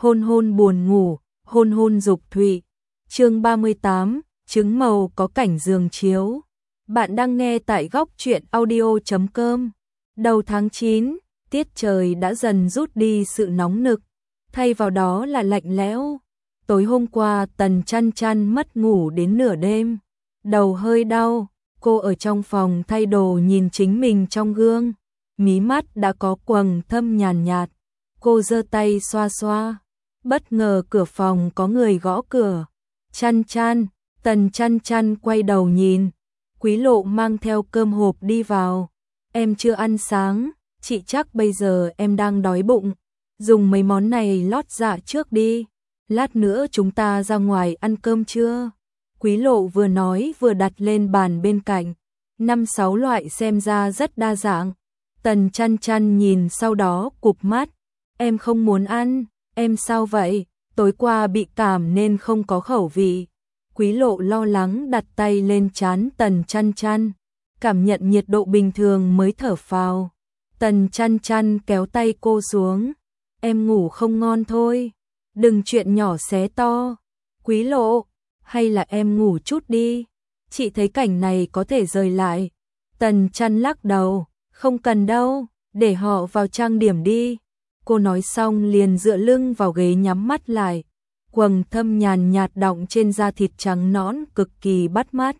hôn hôn buồn ngủ, hôn hôn dục thụy. Chương 38, trứng màu có cảnh giường chiếu. Bạn đang nghe tại góc truyện audio.com. Đầu tháng 9, tiết trời đã dần rút đi sự nóng nực, thay vào đó là lạnh lẽo. Tối hôm qua Tần Chăn Chăn mất ngủ đến nửa đêm, đầu hơi đau, cô ở trong phòng thay đồ nhìn chính mình trong gương, mí mắt đã có quầng thâm nhàn nhạt. Cô giơ tay xoa xoa, bất ngờ cửa phòng có người gõ cửa. Chăn Chăn, Tần Chăn Chăn quay đầu nhìn, Quý Lộ mang theo cơm hộp đi vào. Em chưa ăn sáng, chị chắc bây giờ em đang đói bụng, dùng mấy món này lót dạ trước đi, lát nữa chúng ta ra ngoài ăn cơm trưa. Quý Lộ vừa nói vừa đặt lên bàn bên cạnh, 5-6 loại xem ra rất đa dạng. Tần Chăn Chăn nhìn sau đó cụp mắt, em không muốn ăn. Em sao vậy? Tối qua bị cảm nên không có khẩu vị. Quý Lộ lo lắng đặt tay lên trán Tần Chăn Chăn, cảm nhận nhiệt độ bình thường mới thở phào. Tần Chăn Chăn kéo tay cô xuống, em ngủ không ngon thôi, đừng chuyện nhỏ xé to. Quý Lộ, hay là em ngủ chút đi, chị thấy cảnh này có thể rời lại. Tần Chăn lắc đầu, không cần đâu, để họ vào trang điểm đi. Cô nói xong liền dựa lưng vào ghế nhắm mắt lại, quầng thâm nhàn nhạt đọng trên da thịt trắng nõn cực kỳ bắt mắt.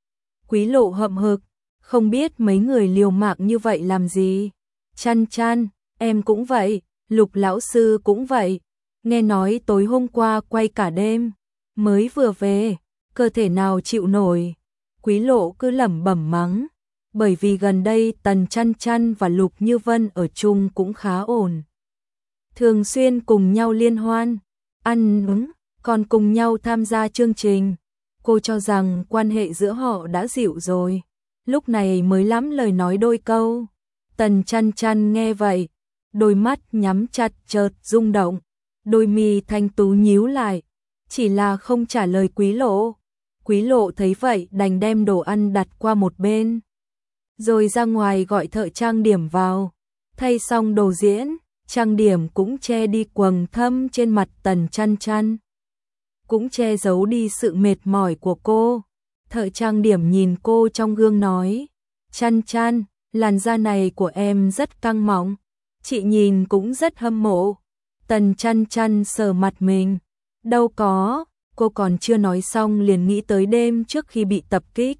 Quý Lộ hậm hực, không biết mấy người liều mạng như vậy làm gì. Chăn Chăn, em cũng vậy, Lục lão sư cũng vậy, nghe nói tối hôm qua quay cả đêm, mới vừa về, cơ thể nào chịu nổi. Quý Lộ cứ lẩm bẩm mắng, bởi vì gần đây Tần Chăn Chăn và Lục Như Vân ở chung cũng khá ổn. Thường xuyên cùng nhau liên hoan, ăn uống, còn cùng nhau tham gia chương trình. Cô cho rằng quan hệ giữa họ đã dịu rồi, lúc này mới lắm lời nói đôi câu. Tần Chăn Chăn nghe vậy, đôi mắt nhắm chặt chợt rung động, đôi mi thanh tú nhíu lại, chỉ là không trả lời Quý Lộ. Quý Lộ thấy vậy đành đem đồ ăn đặt qua một bên, rồi ra ngoài gọi thợ trang điểm vào, thay xong đồ diễn. Trang điểm cũng che đi quầng thâm trên mặt Tần Chăn Chăn, cũng che giấu đi sự mệt mỏi của cô. Thợ trang điểm nhìn cô trong gương nói, Chăn Chăn, làn da này của em rất căng mọng, chị nhìn cũng rất hâm mộ. Tần Chăn Chăn sờ mặt mình, đâu có, cô còn chưa nói xong liền nghĩ tới đêm trước khi bị tập kích.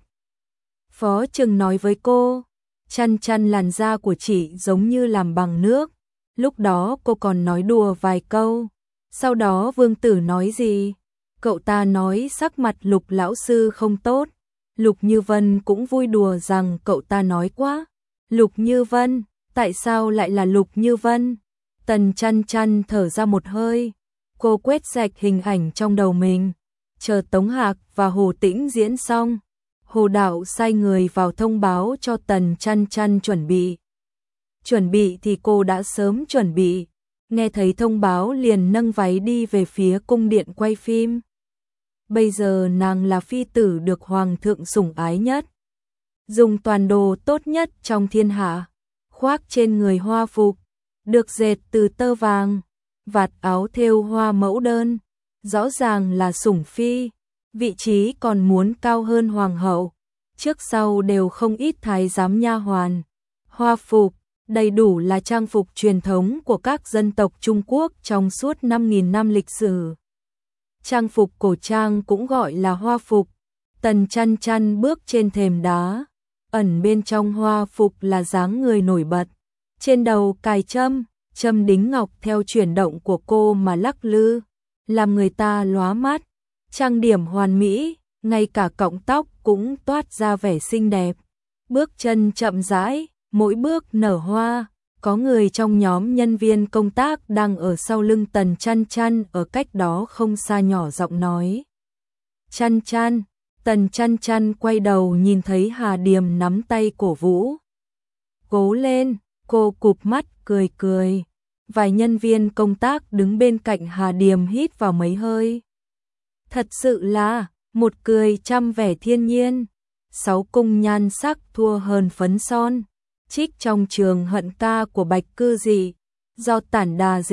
Phó Trừng nói với cô, Chăn Chăn làn da của chị giống như làm bằng nước. Lúc đó cô còn nói đùa vài câu, sau đó Vương Tử nói gì? Cậu ta nói sắc mặt Lục lão sư không tốt. Lục Như Vân cũng vui đùa rằng cậu ta nói quá. Lục Như Vân, tại sao lại là Lục Như Vân? Tần Chăn Chăn thở ra một hơi, cô quét sạch hình ảnh trong đầu mình, chờ Tống Hạc và Hồ Tĩnh diễn xong. Hồ Đạo sai người vào thông báo cho Tần Chăn Chăn chuẩn bị. Chuẩn bị thì cô đã sớm chuẩn bị, nghe thấy thông báo liền nâng váy đi về phía cung điện quay phim. Bây giờ nàng là phi tử được hoàng thượng sủng ái nhất, dùng toàn đồ tốt nhất trong thiên hạ, khoác trên người hoa phục, được dệt từ tơ vàng, vạt áo thêu hoa mẫu đơn, rõ ràng là sủng phi, vị trí còn muốn cao hơn hoàng hậu, trước sau đều không ít thái giám nha hoàn. Hoa phục đầy đủ là trang phục truyền thống của các dân tộc Trung Quốc trong suốt 5.000 năm lịch sử. Trang phục cổ trang cũng gọi là hoa phục. Tần Chăn Chăn bước trên thềm đá, ẩn bên trong hoa phục là dáng người nổi bật. Trên đầu cài châm đính ngọc theo chuyển động của cô mà lắc lư, làm người ta lóa mắt. Trang điểm hoàn mỹ, ngay cả cọng tóc cũng toát ra vẻ xinh đẹp. Bước chân chậm rãi, mỗi bước nở hoa. Có người trong nhóm nhân viên công tác đang ở sau lưng Tần Chăn Chăn ở cách đó không xa nhỏ giọng nói. Chăn Chăn, Tần Chăn Chăn quay đầu nhìn thấy Hà Điềm nắm tay cổ vũ. Cố lên, cô cụp mắt cười cười. Vài nhân viên công tác đứng bên cạnh Hà Điềm hít vào mấy hơi. Thật sự là một cười trăm vẻ thiên nhiên. 6 cung nhan sắc thua hơn phấn son. Trích trong trường hận ca của Bạch Cư Dị, do Tản Đà dịch,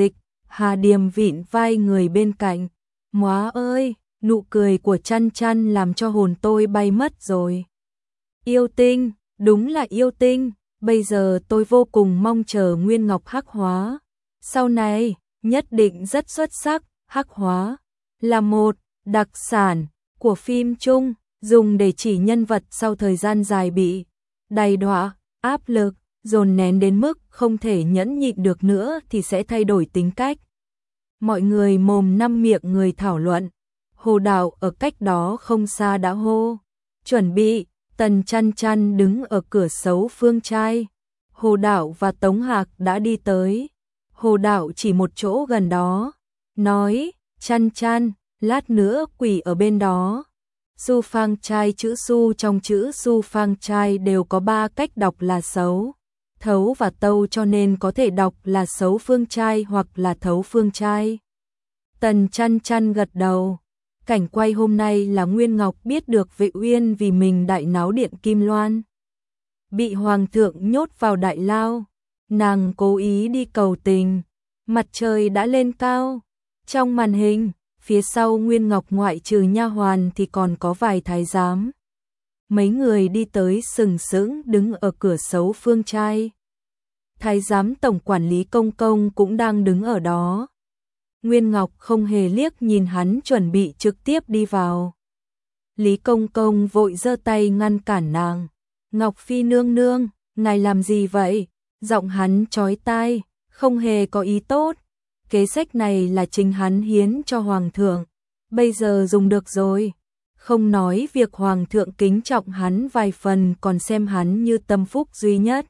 Hà Điềm vịn vai người bên cạnh. Móa ơi, nụ cười của Chăn Chăn làm cho hồn tôi bay mất rồi. Yêu tinh, đúng là yêu tinh, bây giờ tôi vô cùng mong chờ Nguyên Ngọc hắc hóa. Sau này, nhất định rất xuất sắc, hắc hóa là một đặc sản của phim Trung, dùng để chỉ nhân vật sau thời gian dài bị đầy đọa, áp lực, dồn nén đến mức không thể nhẫn nhịn được nữa thì sẽ thay đổi tính cách. Mọi người mồm năm miệng người thảo luận. Hồ Đạo ở cách đó không xa đã hô. Chuẩn bị, Tần Chăn Chăn đứng ở cửa sấu phương trai. Hồ Đạo và Tống Hạc đã đi tới. Hồ Đạo chỉ một chỗ gần đó. Nói, Chăn Chăn, lát nữa quỷ ở bên đó. Su Phang Trai chữ Su trong chữ Su Phang Trai đều có 3 cách đọc là xấu, thấu và tâu cho nên có thể đọc là xấu phương trai hoặc là thấu phương trai. Tần Chăn Chăn gật đầu. Cảnh quay hôm nay là Nguyên Ngọc biết được Vệ Uyên vì mình đại náo điện Kim Loan, bị hoàng thượng nhốt vào đại lao. Nàng cố ý đi cầu tình. Mặt trời đã lên cao. Trong màn hình, phía sau Nguyên Ngọc ngoại trừ nha hoàn thì còn có vài thái giám. Mấy người đi tới sừng sững đứng ở cửa sấu phương trai. Thái giám tổng quản lý Công Công cũng đang đứng ở đó. Nguyên Ngọc không hề liếc nhìn hắn, chuẩn bị trực tiếp đi vào. Lý Công Công vội giơ tay ngăn cản nàng. Ngọc Phi nương nương, ngài làm gì vậy? Giọng hắn chói tai, không hề có ý tốt. Kế sách này là chính hắn hiến cho hoàng thượng, bây giờ dùng được rồi. Không nói việc hoàng thượng kính trọng hắn vài phần, còn xem hắn như tâm phúc duy nhất.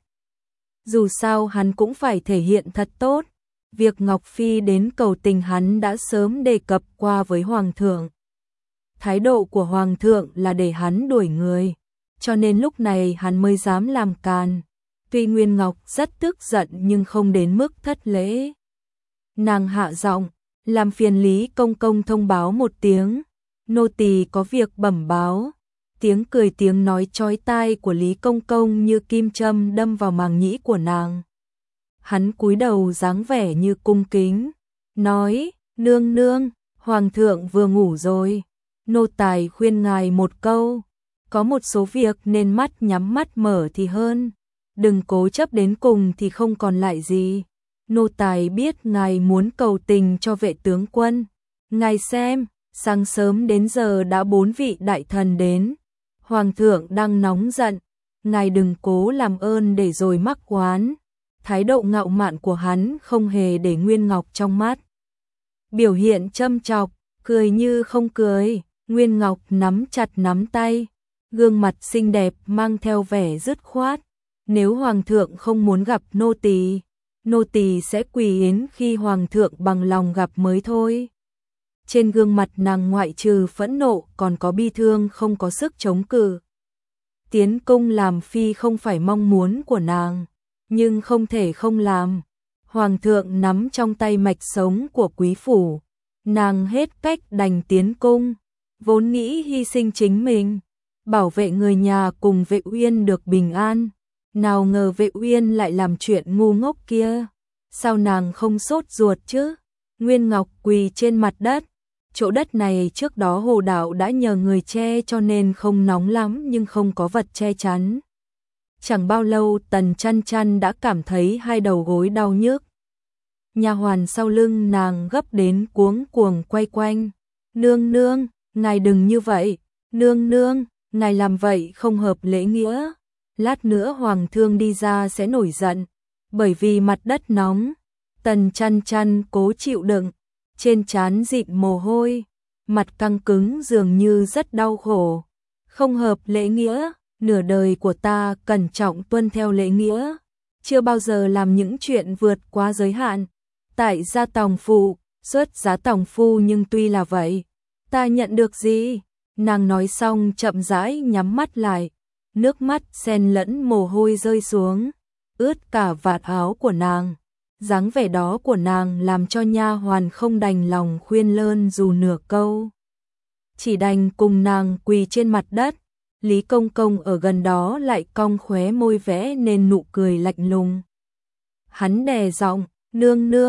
Dù sao hắn cũng phải thể hiện thật tốt. Việc Ngọc Phi đến cầu tình hắn đã sớm đề cập qua với hoàng thượng. Thái độ của hoàng thượng là để hắn đuổi người, cho nên lúc này hắn mới dám làm càn. Tuy Nguyên Ngọc rất tức giận nhưng không đến mức thất lễ. Nàng hạ giọng, làm phiền Lý Công Công thông báo một tiếng, nô tỳ có việc bẩm báo. Tiếng cười tiếng nói chói tai của Lý Công Công như kim châm đâm vào màng nhĩ của nàng. Hắn cúi đầu dáng vẻ như cung kính, nói, nương nương, hoàng thượng vừa ngủ rồi, nô tài khuyên ngài một câu, có một số việc nên mắt nhắm mắt mở thì hơn, đừng cố chấp đến cùng thì không còn lại gì. Nô tài biết ngài muốn cầu tình cho Vệ tướng quân, ngài xem, sáng sớm đến giờ đã 4 vị đại thần đến, hoàng thượng đang nóng giận, ngài đừng cố làm ơn để rồi mắc oán. Thái độ ngạo mạn của hắn không hề để Nguyên Ngọc trong mắt. Biểu hiện châm chọc, cười như không cười. Nguyên Ngọc nắm chặt nắm tay, gương mặt xinh đẹp mang theo vẻ dứt khoát. Nếu hoàng thượng không muốn gặp nô tỳ sẽ quỳ yến khi hoàng thượng bằng lòng gặp mới thôi. Trên gương mặt nàng ngoại trừ phẫn nộ còn có bi thương, không có sức chống cự. Tiến cung làm phi không phải mong muốn của nàng, nhưng không thể không làm. Hoàng thượng nắm trong tay mạch sống của quý phủ, nàng hết cách đành tiến cung, vốn nghĩ hy sinh chính mình, bảo vệ người nhà cùng Vệ Uyên được bình an. Nào ngờ Vệ Uyên lại làm chuyện ngu ngốc kia, sao nàng không sốt ruột chứ? Nguyên Ngọc quỳ trên mặt đất, chỗ đất này trước đó Hồ Đạo đã nhờ người che cho nên không nóng lắm nhưng không có vật che chắn. Chẳng bao lâu Tần Chăn Chăn đã cảm thấy hai đầu gối đau nhức. Nha hoàn sau lưng nàng gấp đến cuống cuồng quay quanh. Nương nương, ngài đừng như vậy. Nương nương, ngài làm vậy không hợp lễ nghĩa. Lát nữa hoàng thương đi ra sẽ nổi giận. Bởi vì mặt đất nóng. Tần Chăn Chăn cố chịu đựng. Trên trán dịn mồ hôi. Mặt căng cứng dường như rất đau khổ. Không hợp lễ nghĩa. Nửa đời của ta cẩn trọng tuân theo lễ nghĩa, chưa bao giờ làm những chuyện vượt quá giới hạn. Tại gia tòng phụ, xuất giá tòng phu, nhưng tuy là vậy, ta nhận được gì? Nàng nói xong chậm rãi nhắm mắt lại, nước mắt xen lẫn mồ hôi rơi xuống, ướt cả vạt áo của nàng. Dáng vẻ đó của nàng làm cho nha hoàn không đành lòng khuyên lơn dù nửa câu, chỉ đành cùng nàng quỳ trên mặt đất. Lý Công Công ở gần đó lại cong khóe môi vẽ nên nụ cười lạnh lùng. Hắn đè giọng, nương nương,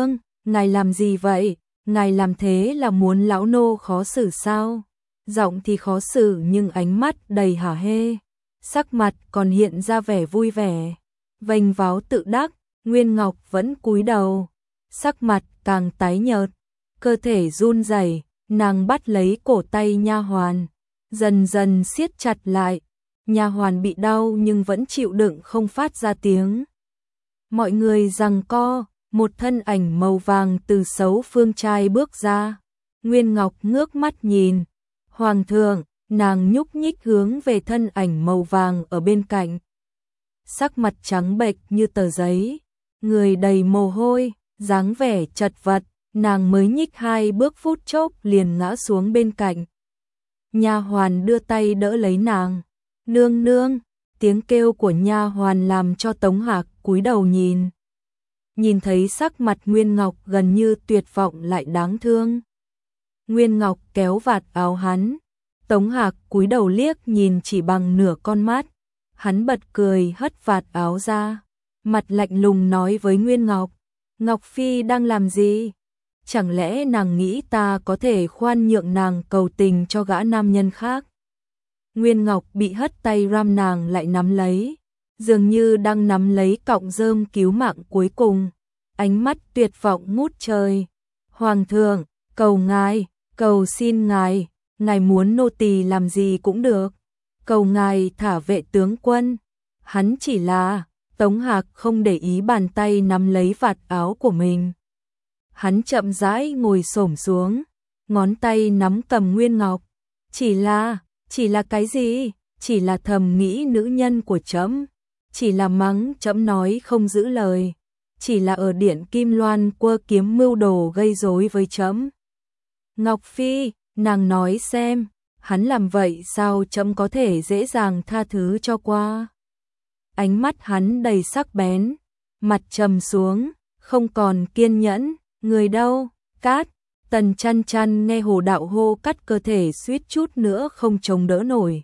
ngài làm gì vậy? Ngài làm thế là muốn lão nô khó xử sao? Giọng thì khó xử nhưng ánh mắt đầy hả hê, sắc mặt còn hiện ra vẻ vui vẻ, vênh váo tự đắc. Nguyên Ngọc vẫn cúi đầu, sắc mặt càng tái nhợt, cơ thể run rẩy, nàng bắt lấy cổ tay nha hoàn, dần dần siết chặt lại. Nha hoàn bị đau nhưng vẫn chịu đựng không phát ra tiếng. Mọi người giằng co, một thân ảnh màu vàng từ xấu phương trai bước ra. Nguyên Ngọc ngước mắt nhìn, "Hoàng thượng." Nàng nhúc nhích hướng về thân ảnh màu vàng ở bên cạnh. Sắc mặt trắng bệch như tờ giấy, người đầy mồ hôi, dáng vẻ chật vật, nàng mới nhích 2 bước phút chốc liền ngã xuống bên cạnh. Nha hoàn đưa tay đỡ lấy nàng. "Nương nương." Tiếng kêu của nha hoàn làm cho Tống Hạc cúi đầu nhìn. Nhìn thấy sắc mặt Nguyên Ngọc gần như tuyệt vọng lại đáng thương. Nguyên Ngọc kéo vạt áo hắn. Tống Hạc cúi đầu liếc nhìn chỉ bằng nửa con mắt. Hắn bật cười hất vạt áo ra, mặt lạnh lùng nói với Nguyên Ngọc, "Ngọc Phi đang làm gì? Chẳng lẽ nàng nghĩ ta có thể khoan nhượng nàng cầu tình cho gã nam nhân khác?" Nguyên Ngọc bị hất tay ram nàng lại nắm lấy, dường như đang nắm lấy cọng rơm cứu mạng cuối cùng, ánh mắt tuyệt vọng ngút trời. "Hoàng thượng, cầu ngài, cầu xin ngài, ngài muốn nô tỳ làm gì cũng được. Cầu ngài thả vệ tướng quân." Hắn chỉ là, Tống Hạc không để ý bàn tay nắm lấy vạt áo của mình. Hắn chậm rãi ngồi xổm xuống, ngón tay nắm cầm Nguyên Ngọc. Chỉ là cái gì? Chỉ là thầm nghĩ nữ nhân của trẫm, chỉ là mắng trẫm nói không giữ lời, chỉ là ở Điện Kim Loan quơ kiếm mưu đồ gây rối với trẫm. "Ngọc Phi," nàng nói xem, hắn làm vậy sao trẫm có thể dễ dàng tha thứ cho qua. Ánh mắt hắn đầy sắc bén, mặt trầm xuống, không còn kiên nhẫn. "Người đâu?" "Cát." Tần Chăn Chăn nghe Hồ Đạo hô cắt cơ thể suýt chút nữa không chống đỡ nổi.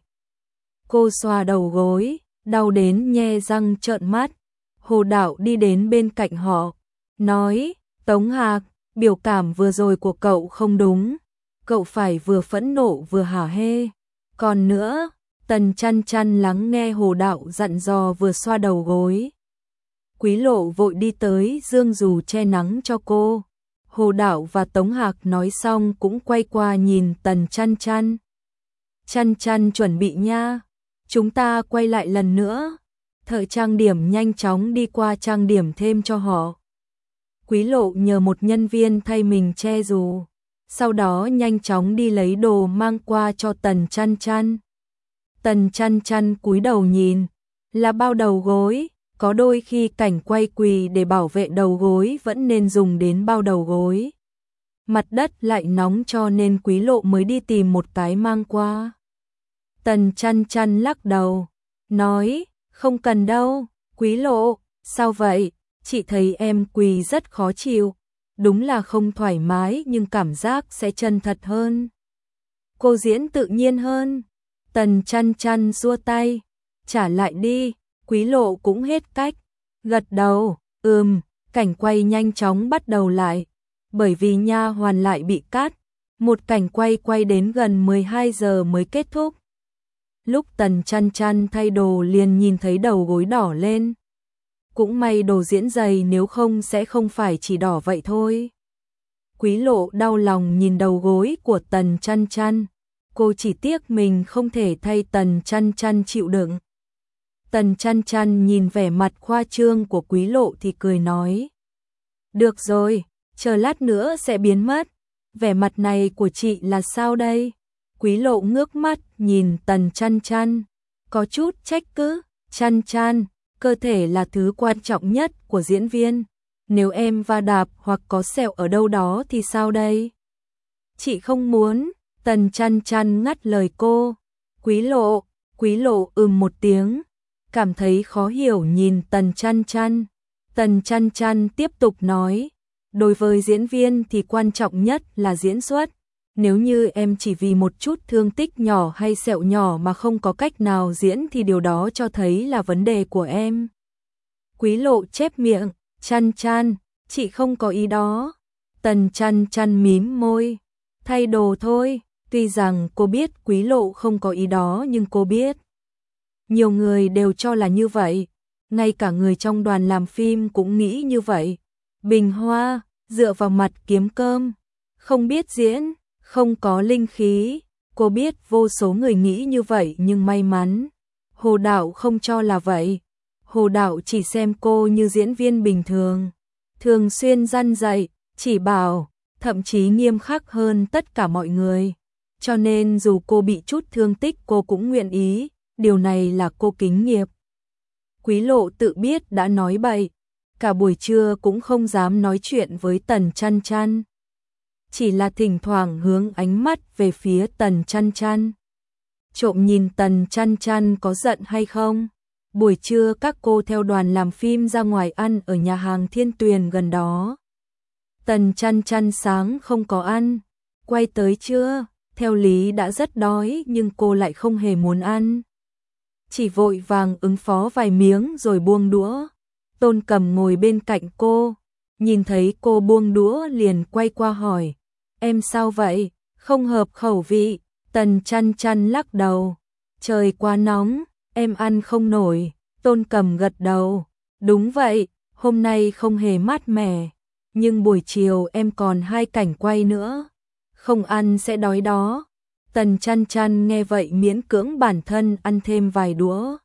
Cô xoa đầu gối, đau đến nhe răng trợn mắt. Hồ Đạo đi đến bên cạnh họ, nói, "Tống Hạc, biểu cảm vừa rồi của cậu không đúng, cậu phải vừa phẫn nộ vừa hả hê. Còn nữa." Tần Chăn Chăn lắng nghe Hồ Đạo dặn dò vừa xoa đầu gối. Quý Lộ vội đi tới giương dù che nắng cho cô. Hồ Đạo và Tống Hạc nói xong cũng quay qua nhìn Tần Chăn Chăn. "Chăn Chăn chuẩn bị nha, chúng ta quay lại lần nữa." Thợ trang điểm nhanh chóng đi qua trang điểm thêm cho họ. Quý Lộ nhờ một nhân viên thay mình che dù, sau đó nhanh chóng đi lấy đồ mang qua cho Tần Chăn Chăn. Tần Chăn Chăn cúi đầu nhìn, là bao đầu gối, có đôi khi cảnh quay quỳ để bảo vệ đầu gối vẫn nên dùng đến bao đầu gối. Mặt đất lại nóng cho nên Quý Lộ mới đi tìm một cái mang qua. Tần Chăn Chăn lắc đầu, nói, "Không cần đâu." "Quý Lộ, sao vậy? Chị thấy em quỳ rất khó chịu." "Đúng là không thoải mái nhưng cảm giác sẽ chân thật hơn. Cô diễn tự nhiên hơn." Tần Chăn Chăn xua tay, "Trả lại đi." Quý Lộ cũng hết cách, gật đầu, cảnh quay nhanh chóng bắt đầu lại, bởi vì nha hoàn lại bị cắt, một cảnh quay đến gần 12 giờ mới kết thúc. Lúc Tần Chăn Chăn thay đồ liền nhìn thấy đầu gối đỏ lên. Cũng may đồ diễn dày nếu không sẽ không phải chỉ đỏ vậy thôi. Quý Lộ đau lòng nhìn đầu gối của Tần Chăn Chăn, cô chỉ tiếc mình không thể thay Tần Chăn Chăn chịu đựng. Tần Chăn Chăn nhìn vẻ mặt khoa trương của Quý Lộ thì cười nói, "Được rồi, chờ lát nữa sẽ biến mất. Vẻ mặt này của chị là sao đây?" Quý Lộ ngước mắt nhìn Tần Chăn Chăn, có chút trách cứ, "Chăn Chăn, cơ thể là thứ quan trọng nhất của diễn viên. Nếu em va đạp hoặc có sẹo ở đâu đó thì sao đây?" "Chị không muốn." Tần Chăn Chăn ngắt lời cô. Quý Lộ một tiếng, cảm thấy khó hiểu nhìn Tần Chăn Chăn. Tần Chăn Chăn tiếp tục nói, "Đối với diễn viên thì quan trọng nhất là diễn xuất. Nếu như em chỉ vì một chút thương tích nhỏ hay sẹo nhỏ mà không có cách nào diễn thì điều đó cho thấy là vấn đề của em." Quý Lộ chép miệng, "Chăn Chăn, chị không có ý đó." Tần Chăn Chăn mím môi, thay đồ thôi, tuy rằng cô biết Quý Lộ không có ý đó nhưng cô biết. Nhiều người đều cho là như vậy, ngay cả người trong đoàn làm phim cũng nghĩ như vậy. Bình hoa, dựa vào mặt kiếm cơm, không biết diễn, không có linh khí, cô biết vô số người nghĩ như vậy nhưng may mắn. Hồ Đạo không cho là vậy, Hồ Đạo chỉ xem cô như diễn viên bình thường, thường xuyên răn dạy, chỉ bảo, thậm chí nghiêm khắc hơn tất cả mọi người. Cho nên dù cô bị chút thương tích cô cũng nguyện ý, điều này là cô kính nghiệp. Quý Lộ tự biết đã nói bậy, cả buổi trưa cũng không dám nói chuyện với Tần Chăn Chăn. Chỉ là thỉnh thoảng hướng ánh mắt về phía Tần Chăn Chăn. Trộm nhìn Tần Chăn Chăn có giận hay không. Buổi trưa các cô theo đoàn làm phim ra ngoài ăn ở nhà hàng Thiên Tuyền gần đó. Tần Chăn Chăn sáng không có ăn, quay tới trưa, theo lý đã rất đói nhưng cô lại không hề muốn ăn. Chỉ vội vàng ứng phó vài miếng rồi buông đũa. Tôn Cầm ngồi bên cạnh cô, nhìn thấy cô buông đũa liền quay qua hỏi, em sao vậy, không hợp khẩu vị. Tần Chăn Chăn lắc đầu, trời quá nóng, em ăn không nổi. Tôn Cầm gật đầu, đúng vậy, hôm nay không hề mát mẻ, nhưng buổi chiều em còn 2 cảnh quay nữa, không ăn sẽ đói đó. Tần Chăn Chăn nghe vậy miễn cưỡng bản thân ăn thêm vài đũa.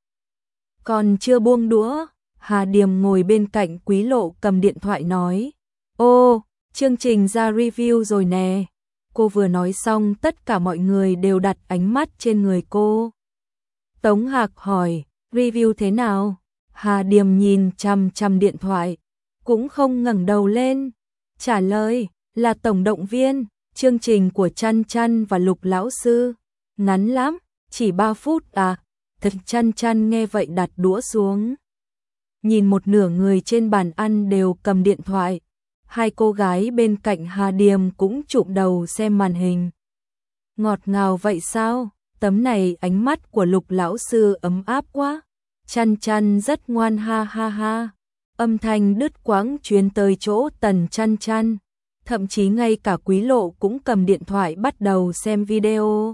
Còn chưa buông đũa, Hà Điềm ngồi bên cạnh Quý Lộ cầm điện thoại nói, ô, chương trình ra review rồi nè. Cô vừa nói xong tất cả mọi người đều đặt ánh mắt trên người cô. Tống Hạc hỏi, review thế nào? Hà Điềm nhìn chằm chằm điện thoại, cũng không ngẩng đầu lên. Trả lời, là tổng động viên, chương trình của Chăn Chăn và Lục lão sư. Ngắn lắm, chỉ 3 phút à? Thật. Chăn Chăn nghe vậy đặt đũa xuống. Nhìn một nửa người trên bàn ăn đều cầm điện thoại. 2 cô gái bên cạnh Hà Điềm cũng chụm đầu xem màn hình. Ngọt ngào vậy sao? Tấm này ánh mắt của Lục lão sư ấm áp quá. Chăn Chăn rất ngoan ha ha ha. Âm thanh đứt quãng truyền tới chỗ Tần Chăn Chăn. Thậm chí ngay cả Quý Lộ cũng cầm điện thoại bắt đầu xem video.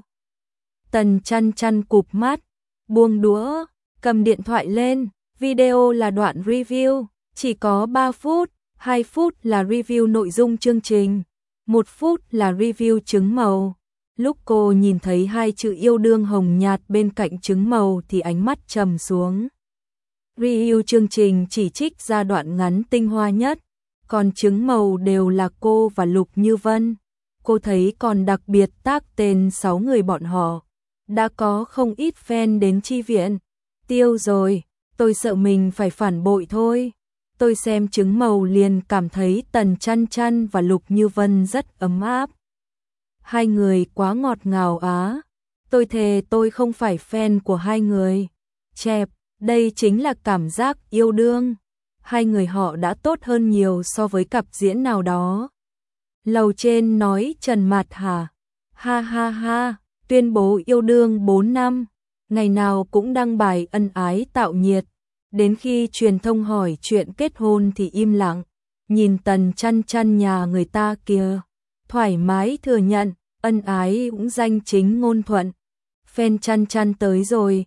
Tần Chăn Chăn cụp mắt, buông đũa, cầm điện thoại lên. Video là đoạn review, chỉ có 3 phút. 2 phút là review nội dung chương trình, 1 phút là review trứng màu. Lúc cô nhìn thấy 2 chữ yêu đương hồng nhạt bên cạnh trứng màu thì ánh mắt trầm xuống. Review chương trình chỉ trích ra đoạn ngắn tinh hoa nhất, còn trứng màu đều là cô và Lục Như Vân. Cô thấy còn đặc biệt tác tên 6 người bọn họ. Đã có không ít fan đến chi viện. Tiêu rồi, tôi sợ mình phải phản bội thôi. Tôi xem trứng màu liền cảm thấy Tần Chăn Chăn và Lục Như Vân rất ấm áp. 2 người quá ngọt ngào á. Tôi thề tôi không phải fan của 2 người. Chẹp, đây chính là cảm giác yêu đương. 2 người họ đã tốt hơn nhiều so với cặp diễn nào đó. Lầu trên nói Trần Mạt hả? Ha ha ha, tuyên bố yêu đương 4 năm. Ngày nào cũng đăng bài ân ái tạo nhiệt. Đến khi truyền thông hỏi chuyện kết hôn thì im lặng, nhìn Tần Chăn Chăn nhà người ta kìa, thoải mái thừa nhận, ân ái cũng danh chính ngôn thuận. Fan Chăn Chăn tới rồi,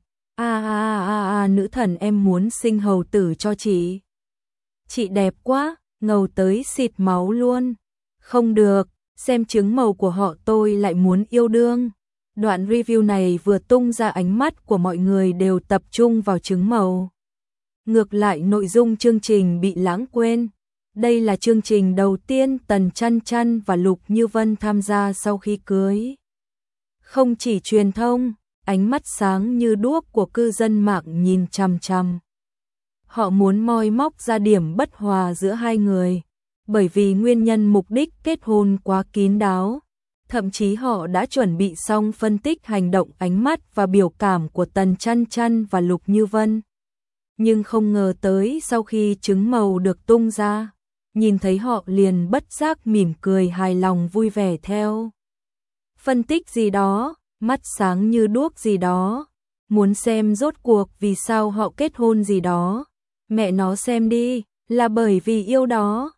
nữ thần em muốn sinh hầu tử cho chị. Chị đẹp quá, ngầu tới xịt máu luôn. Không được, xem trứng màu của họ tôi lại muốn yêu đương. Đoạn review này vừa tung ra ánh mắt của mọi người đều tập trung vào trứng màu. Ngược lại nội dung chương trình bị lãng quên. Đây là chương trình đầu tiên Tần Chăn Chăn và Lục Như Vân tham gia sau khi cưới. Không chỉ truyền thông, ánh mắt sáng như đuốc của cư dân mạng nhìn chằm chằm. Họ muốn moi móc ra điểm bất hòa giữa 2 người, bởi vì nguyên nhân mục đích kết hôn quá kín đáo. Thậm chí họ đã chuẩn bị xong phân tích hành động, ánh mắt và biểu cảm của Tần Chăn Chăn và Lục Như Vân. Nhưng không ngờ tới sau khi trứng màu được tung ra, nhìn thấy họ liền bất giác mỉm cười hài lòng vui vẻ theo. Phân tích gì đó, mắt sáng như đuốc gì đó, muốn xem rốt cuộc vì sao họ kết hôn gì đó. Mẹ nó xem đi, là bởi vì yêu đó.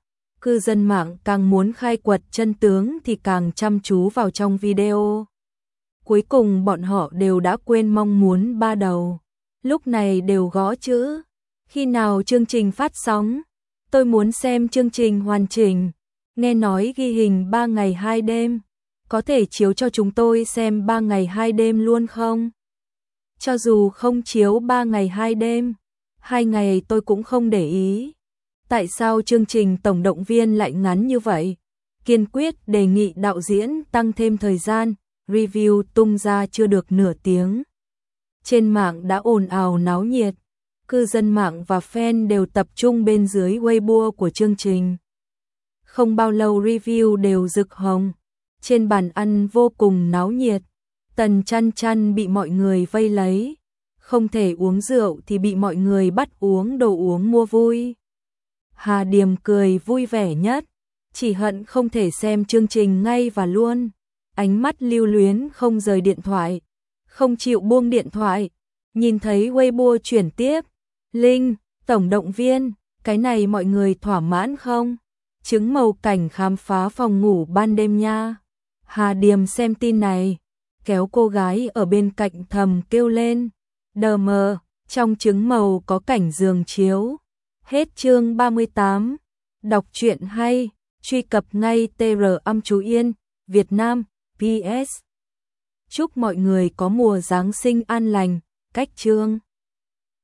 Cư dân mạng càng muốn khai quật chân tướng thì càng chăm chú vào trong video. Cuối cùng bọn họ đều đã quên mong muốn ba đầu. Lúc này đều gõ chữ. Khi nào chương trình phát sóng? Tôi muốn xem chương trình hoàn chỉnh. Nghe nói ghi hình 3 ngày 2 đêm. Có thể chiếu cho chúng tôi xem 3 ngày 2 đêm luôn không? Cho dù không chiếu 3 ngày 2 đêm, 2 ngày tôi cũng không để ý. Tại sao chương trình tổng động viên lại ngắn như vậy? Kiên quyết đề nghị đạo diễn tăng thêm thời gian, review tung ra chưa được nửa tiếng. Trên mạng đã ồn ào náo nhiệt, cư dân mạng và fan đều tập trung bên dưới Weibo của chương trình. Không bao lâu review đều rực hồng, trên bàn ăn vô cùng náo nhiệt. Tần Chăn Chăn bị mọi người vây lấy, không thể uống rượu thì bị mọi người bắt uống đồ uống mua vui. Hà Điềm cười vui vẻ nhất, chỉ hận không thể xem chương trình ngay và luôn. Ánh mắt lưu luyến không rời điện thoại, không chịu buông điện thoại. Nhìn thấy Weibo chuyển tiếp, Linh, tổng động viên, cái này mọi người thỏa mãn không? Trứng màu cảnh khám phá phòng ngủ ban đêm nha. Hà Điềm xem tin này, kéo cô gái ở bên cạnh thầm kêu lên. Đờ mờ, trong trứng màu có cảnh giường chiếu. Hết chương 38. Đọc truyện hay, truy cập ngay tr_am_chú_yên, Việt Nam, PS. Chúc mọi người có mùa Giáng sinh an lành, cách chương.